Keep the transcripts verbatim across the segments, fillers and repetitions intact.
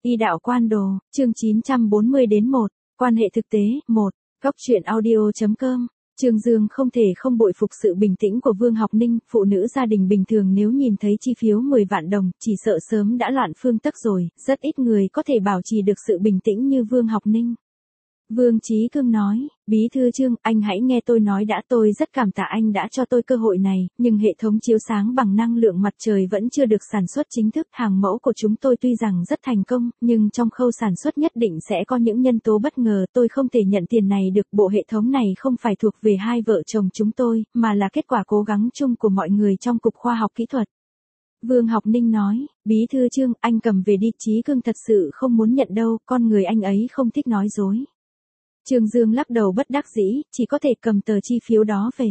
Y đạo quan đồ, chương chín trăm bốn mươi đến một, quan hệ thực tế, một, góc truyện audio.com. Trương Dương không thể không bội phục sự bình tĩnh của Vương Học Ninh, phụ nữ gia đình bình thường nếu nhìn thấy chi phiếu mười vạn đồng, chỉ sợ sớm đã loạn phương tắc rồi, rất ít người có thể bảo trì được sự bình tĩnh như Vương Học Ninh. Vương Chí Cương nói, Bí thư Trương, anh hãy nghe tôi nói đã, tôi rất cảm tạ anh đã cho tôi cơ hội này, nhưng hệ thống chiếu sáng bằng năng lượng mặt trời vẫn chưa được sản xuất chính thức, hàng mẫu của chúng tôi tuy rằng rất thành công, nhưng trong khâu sản xuất nhất định sẽ có những nhân tố bất ngờ, tôi không thể nhận tiền này được, bộ hệ thống này không phải thuộc về hai vợ chồng chúng tôi, mà là kết quả cố gắng chung của mọi người trong Cục Khoa học Kỹ thuật. Vương Học Ninh nói, Bí thư Trương, anh cầm về đi, Chí Cương thật sự không muốn nhận đâu, con người anh ấy không thích nói dối. Trương Dương lắc đầu bất đắc dĩ, chỉ có thể cầm tờ chi phiếu đó về.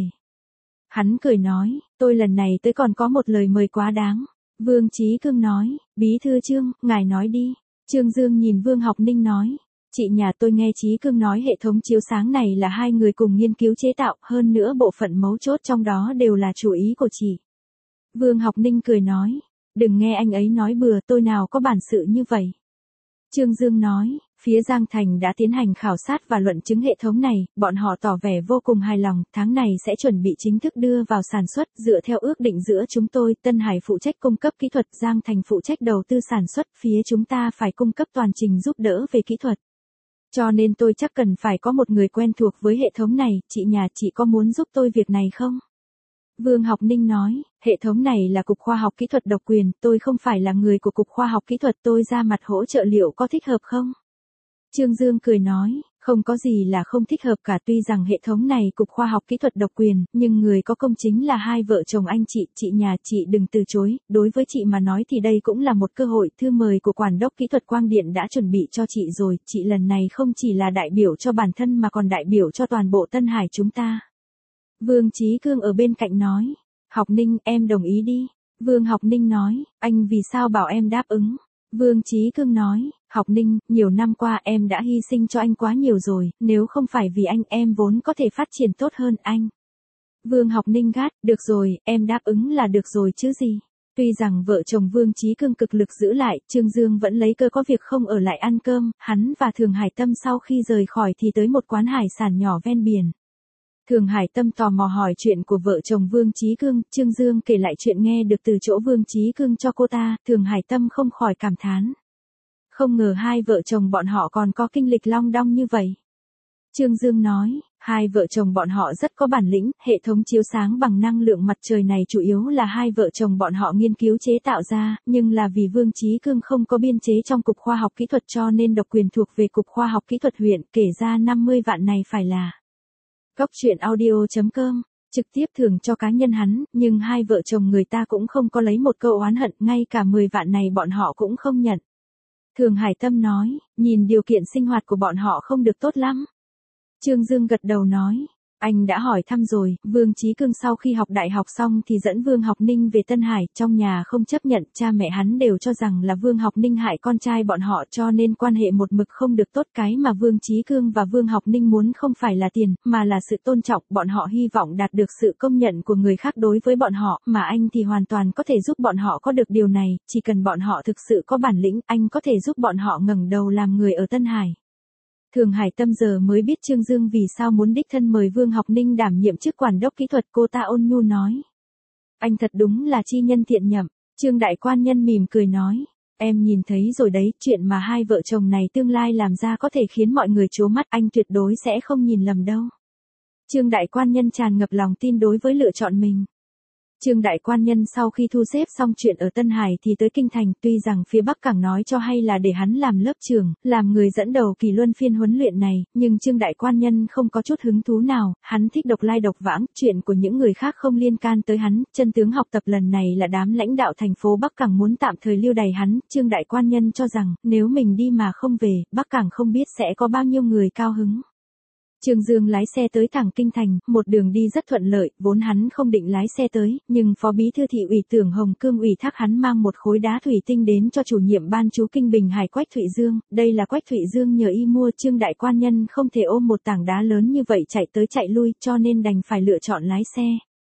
Hắn cười nói, tôi lần này tới còn có một lời mời quá đáng. Vương Chí Cương nói, Bí thư Trương, ngài nói đi. Trương Dương nhìn Vương Học Ninh nói, chị nhà tôi nghe Chí Cương nói hệ thống chiếu sáng này là hai người cùng nghiên cứu chế tạo, hơn nữa bộ phận mấu chốt trong đó đều là chủ ý của chị. Vương Học Ninh cười nói, đừng nghe anh ấy nói bừa, tôi nào có bản sự như vậy. Trương Dương nói, phía Giang Thành đã tiến hành khảo sát và luận chứng hệ thống này, bọn họ tỏ vẻ vô cùng hài lòng, tháng này sẽ chuẩn bị chính thức đưa vào sản xuất, dựa theo ước định giữa chúng tôi, Tân Hải phụ trách cung cấp kỹ thuật, Giang Thành phụ trách đầu tư sản xuất, phía chúng ta phải cung cấp toàn trình giúp đỡ về kỹ thuật. Cho nên tôi chắc cần phải có một người quen thuộc với hệ thống này, chị nhà chị có muốn giúp tôi việc này không? Vương Học Ninh nói, hệ thống này là Cục Khoa học Kỹ thuật độc quyền, tôi không phải là người của Cục Khoa học Kỹ thuật, tôi ra mặt hỗ trợ liệu có thích hợp không? Trương Dương cười nói, không có gì là không thích hợp cả, tuy rằng hệ thống này Cục Khoa học Kỹ thuật độc quyền, nhưng người có công chính là hai vợ chồng anh chị, chị nhà chị đừng từ chối, đối với chị mà nói thì đây cũng là một cơ hội, thư mời của Quản đốc Kỹ thuật Quang Điện đã chuẩn bị cho chị rồi, chị lần này không chỉ là đại biểu cho bản thân mà còn đại biểu cho toàn bộ Tân Hải chúng ta. Vương Chí Cương ở bên cạnh nói, Học Ninh, em đồng ý đi. Vương Học Ninh nói, anh vì sao bảo em đáp ứng? Vương Chí Cương nói, Học Ninh, nhiều năm qua em đã hy sinh cho anh quá nhiều rồi, nếu không phải vì anh em vốn có thể phát triển tốt hơn anh. Vương Học Ninh gắt, được rồi, em đáp ứng là được rồi chứ gì. Tuy rằng vợ chồng Vương Chí Cương cực lực giữ lại, Trương Dương vẫn lấy cơ có việc không ở lại ăn cơm, hắn và Thường Hải Tâm sau khi rời khỏi thì tới một quán hải sản nhỏ ven biển. Thường Hải Tâm tò mò hỏi chuyện của vợ chồng Vương Chí Cương, Trương Dương kể lại chuyện nghe được từ chỗ Vương Chí Cương cho cô ta, Thường Hải Tâm không khỏi cảm thán. Không ngờ hai vợ chồng bọn họ còn có kinh lịch long đong như vậy. Trương Dương nói, hai vợ chồng bọn họ rất có bản lĩnh, hệ thống chiếu sáng bằng năng lượng mặt trời này chủ yếu là hai vợ chồng bọn họ nghiên cứu chế tạo ra, nhưng là vì Vương Chí Cương không có biên chế trong Cục Khoa học Kỹ thuật cho nên độc quyền thuộc về Cục Khoa học Kỹ thuật huyện, kể ra năm mươi vạn này phải là góc truyện audio.com, trực tiếp thưởng cho cá nhân hắn, nhưng hai vợ chồng người ta cũng không có lấy một câu oán hận, ngay cả mười vạn này bọn họ cũng không nhận. Thường Hải Tâm nói, nhìn điều kiện sinh hoạt của bọn họ không được tốt lắm. Trương Dương gật đầu nói, anh đã hỏi thăm rồi, Vương Chí Cương sau khi học đại học xong thì dẫn Vương Học Ninh về Tân Hải, trong nhà không chấp nhận, cha mẹ hắn đều cho rằng là Vương Học Ninh hại con trai bọn họ cho nên quan hệ một mực không được tốt, cái mà Vương Chí Cương và Vương Học Ninh muốn không phải là tiền, mà là sự tôn trọng, bọn họ hy vọng đạt được sự công nhận của người khác đối với bọn họ, mà anh thì hoàn toàn có thể giúp bọn họ có được điều này, chỉ cần bọn họ thực sự có bản lĩnh, anh có thể giúp bọn họ ngẩng đầu làm người ở Tân Hải. Thường Hải Tâm giờ mới biết Trương Dương vì sao muốn đích thân mời Vương Học Ninh đảm nhiệm chức quản đốc kỹ thuật, cô ta ôn nhu nói. Anh thật đúng là chi nhân thiện nhậm. Trương Đại Quan Nhân mỉm cười nói. Em nhìn thấy rồi đấy, chuyện mà hai vợ chồng này tương lai làm ra có thể khiến mọi người trố mắt, anh tuyệt đối sẽ không nhìn lầm đâu. Trương Đại Quan Nhân tràn ngập lòng tin đối với lựa chọn mình. Trương Đại Quan Nhân sau khi thu xếp xong chuyện ở Tân Hải thì tới Kinh Thành, tuy rằng phía Bắc Cảng nói cho hay là để hắn làm lớp trưởng, làm người dẫn đầu kỳ luân phiên huấn luyện này, nhưng Trương Đại Quan Nhân không có chút hứng thú nào, hắn thích độc lai độc vãng, chuyện của những người khác không liên can tới hắn, chân tướng học tập lần này là đám lãnh đạo thành phố Bắc Cảng muốn tạm thời lưu đày hắn, Trương Đại Quan Nhân cho rằng, nếu mình đi mà không về, Bắc Cảng không biết sẽ có bao nhiêu người cao hứng. Trương Dương lái xe tới thẳng Kinh Thành, một đường đi rất thuận lợi, vốn hắn không định lái xe tới, nhưng Phó Bí thư Thị ủy Tưởng Hồng Cương ủy thác hắn mang một khối đá thủy tinh đến cho chủ nhiệm ban chú Kinh Bình Hải Quách Thụy Dương, đây là Quách Thụy Dương nhờ y mua, Trương Đại Quan Nhân không thể ôm một tảng đá lớn như vậy chạy tới chạy lui, cho nên đành phải lựa chọn lái xe.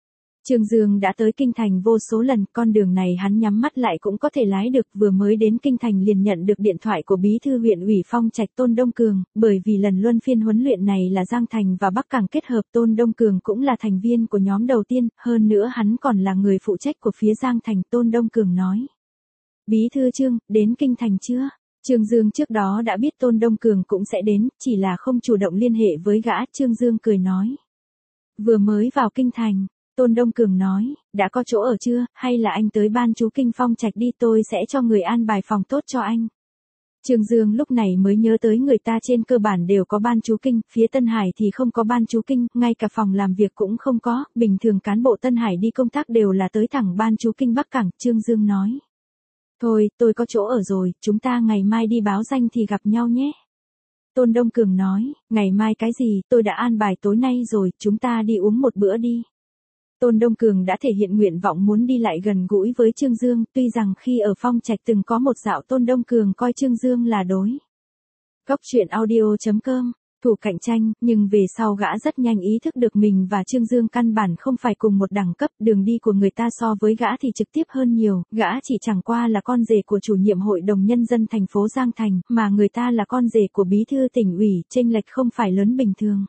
Trương Dương đã tới Kinh Thành vô số lần, con đường này hắn nhắm mắt lại cũng có thể lái được, vừa mới đến Kinh Thành liền nhận được điện thoại của bí thư huyện ủy Phong Trạch Tôn Đông Cường, bởi vì lần luân phiên huấn luyện này là Giang Thành và Bắc Cảng kết hợp, Tôn Đông Cường cũng là thành viên của nhóm đầu tiên, hơn nữa hắn còn là người phụ trách của phía Giang Thành. Tôn Đông Cường nói: Bí thư Trương, đến Kinh Thành chưa? Trương Dương trước đó đã biết Tôn Đông Cường cũng sẽ đến, chỉ là không chủ động liên hệ với gã. Trương Dương cười nói: Vừa mới vào Kinh Thành. Tôn Đông Cường nói: Đã có chỗ ở chưa, hay là anh tới ban chú Kinh Phong Trạch đi, tôi sẽ cho người an bài phòng tốt cho anh. Trương Dương lúc này mới nhớ tới người ta trên cơ bản đều có ban chú Kinh, phía Tân Hải thì không có ban chú Kinh, ngay cả phòng làm việc cũng không có, bình thường cán bộ Tân Hải đi công tác đều là tới thẳng ban chú Kinh Bắc Cảng. Trương Dương nói: Thôi, tôi có chỗ ở rồi, chúng ta ngày mai đi báo danh thì gặp nhau nhé. Tôn Đông Cường nói: Ngày mai cái gì, tôi đã an bài tối nay rồi, chúng ta đi uống một bữa đi. Tôn Đông Cường đã thể hiện nguyện vọng muốn đi lại gần gũi với Trương Dương, tuy rằng khi ở Phong Trạch từng có một dạo Tôn Đông Cường coi Trương Dương là đối. Góc truyện audio chấm com, thủ cạnh tranh, nhưng về sau gã rất nhanh ý thức được mình và Trương Dương căn bản không phải cùng một đẳng cấp, đường đi của người ta so với gã thì trực tiếp hơn nhiều, gã chỉ chẳng qua là con rể của chủ nhiệm hội đồng nhân dân thành phố Giang Thành, mà người ta là con rể của bí thư tỉnh ủy, chênh lệch không phải lớn bình thường.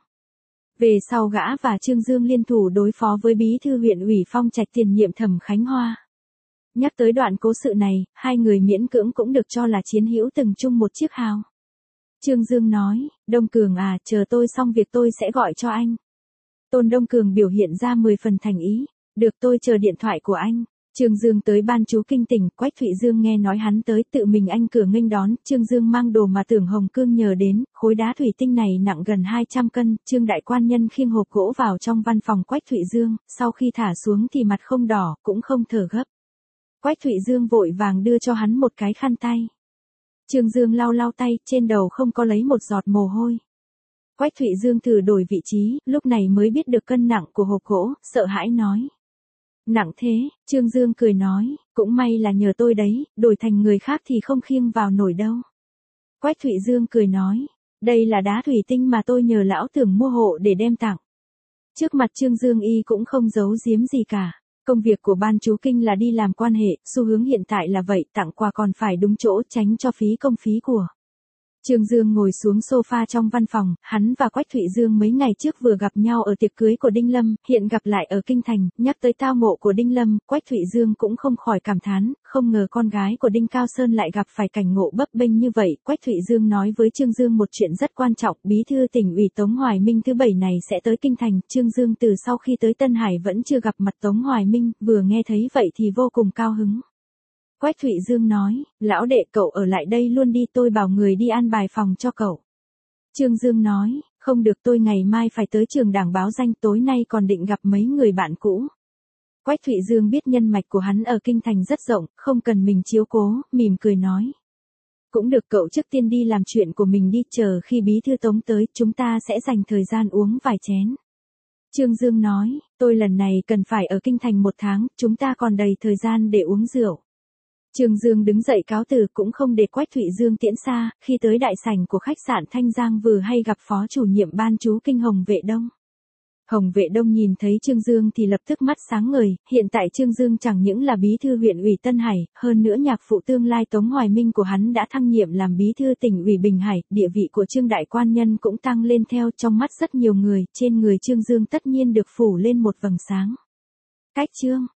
Về sau gã và Trương Dương liên thủ đối phó với bí thư huyện ủy Phong Trạch tiền nhiệm Thẩm Khánh Hoa. Nhắc tới đoạn cố sự này, hai người miễn cưỡng cũng được cho là chiến hữu từng chung một chiếc hào. Trương Dương nói: Đông Cường à, chờ tôi xong việc tôi sẽ gọi cho anh. Tôn Đông Cường biểu hiện ra mười phần thành ý: Được, tôi chờ điện thoại của anh. Trương Dương tới ban chú Kinh tỉnh, Quách Thụy Dương nghe nói hắn tới, tự mình anh cửa nghênh đón. Trương Dương mang đồ mà Tưởng Hồng Cương nhờ đến, khối đá thủy tinh này nặng gần hai trăm cân. Trương đại quan nhân khiêng hộp gỗ vào trong văn phòng Quách Thụy Dương, sau khi thả xuống thì mặt không đỏ, cũng không thở gấp. Quách Thụy Dương vội vàng đưa cho hắn một cái khăn tay. Trương Dương lau lau tay, trên đầu không có lấy một giọt mồ hôi. Quách Thụy Dương thử đổi vị trí, lúc này mới biết được cân nặng của hộp gỗ, sợ hãi nói: Nặng thế? Trương Dương cười nói: Cũng may là nhờ tôi đấy, đổi thành người khác thì không khiêng vào nổi đâu. Quách Thụy Dương cười nói: Đây là đá thủy tinh mà tôi nhờ lão Tưởng mua hộ để đem tặng. Trước mặt Trương Dương y cũng không giấu giếm gì cả. Công việc của ban chú Kinh là đi làm quan hệ, xu hướng hiện tại là vậy, tặng quà còn phải đúng chỗ, tránh cho phí công phí của. Trương Dương ngồi xuống sofa trong văn phòng, hắn và Quách Thụy Dương mấy ngày trước vừa gặp nhau ở tiệc cưới của Đinh Lâm, hiện gặp lại ở Kinh Thành, nhắc tới tao ngộ của Đinh Lâm, Quách Thụy Dương cũng không khỏi cảm thán, không ngờ con gái của Đinh Cao Sơn lại gặp phải cảnh ngộ bấp bênh như vậy. Quách Thụy Dương nói với Trương Dương một chuyện rất quan trọng, bí thư tỉnh ủy Tống Hoài Minh thứ bảy này sẽ tới Kinh Thành. Trương Dương từ sau khi tới Tân Hải vẫn chưa gặp mặt Tống Hoài Minh, vừa nghe thấy vậy thì vô cùng cao hứng. Quách Thụy Dương nói: Lão đệ, cậu ở lại đây luôn đi, tôi bảo người đi an bài phòng cho cậu. Trương Dương nói: Không được, tôi ngày mai phải tới trường đảng báo danh, tối nay còn định gặp mấy người bạn cũ. Quách Thụy Dương biết nhân mạch của hắn ở Kinh Thành rất rộng, không cần mình chiếu cố, mỉm cười nói: Cũng được, cậu trước tiên đi làm chuyện của mình đi, chờ khi bí thư Tống tới, chúng ta sẽ dành thời gian uống vài chén. Trương Dương nói: Tôi lần này cần phải ở Kinh Thành một tháng, chúng ta còn đầy thời gian để uống rượu. Trương Dương đứng dậy cáo từ, cũng không để Quách Thụy Dương tiễn xa, khi tới đại sảnh của khách sạn Thanh Giang vừa hay gặp phó chủ nhiệm ban chú Kinh Hồng Vệ Đông. Hồng Vệ Đông nhìn thấy Trương Dương thì lập tức mắt sáng ngời, hiện tại Trương Dương chẳng những là bí thư huyện ủy Tân Hải, hơn nữa nhạc phụ tương lai Tống Hoài Minh của hắn đã thăng nhiệm làm bí thư tỉnh ủy Bình Hải, địa vị của Trương đại quan nhân cũng tăng lên theo. Trong mắt rất nhiều người, trên người Trương Dương tất nhiên được phủ lên một vầng sáng. Cách Trương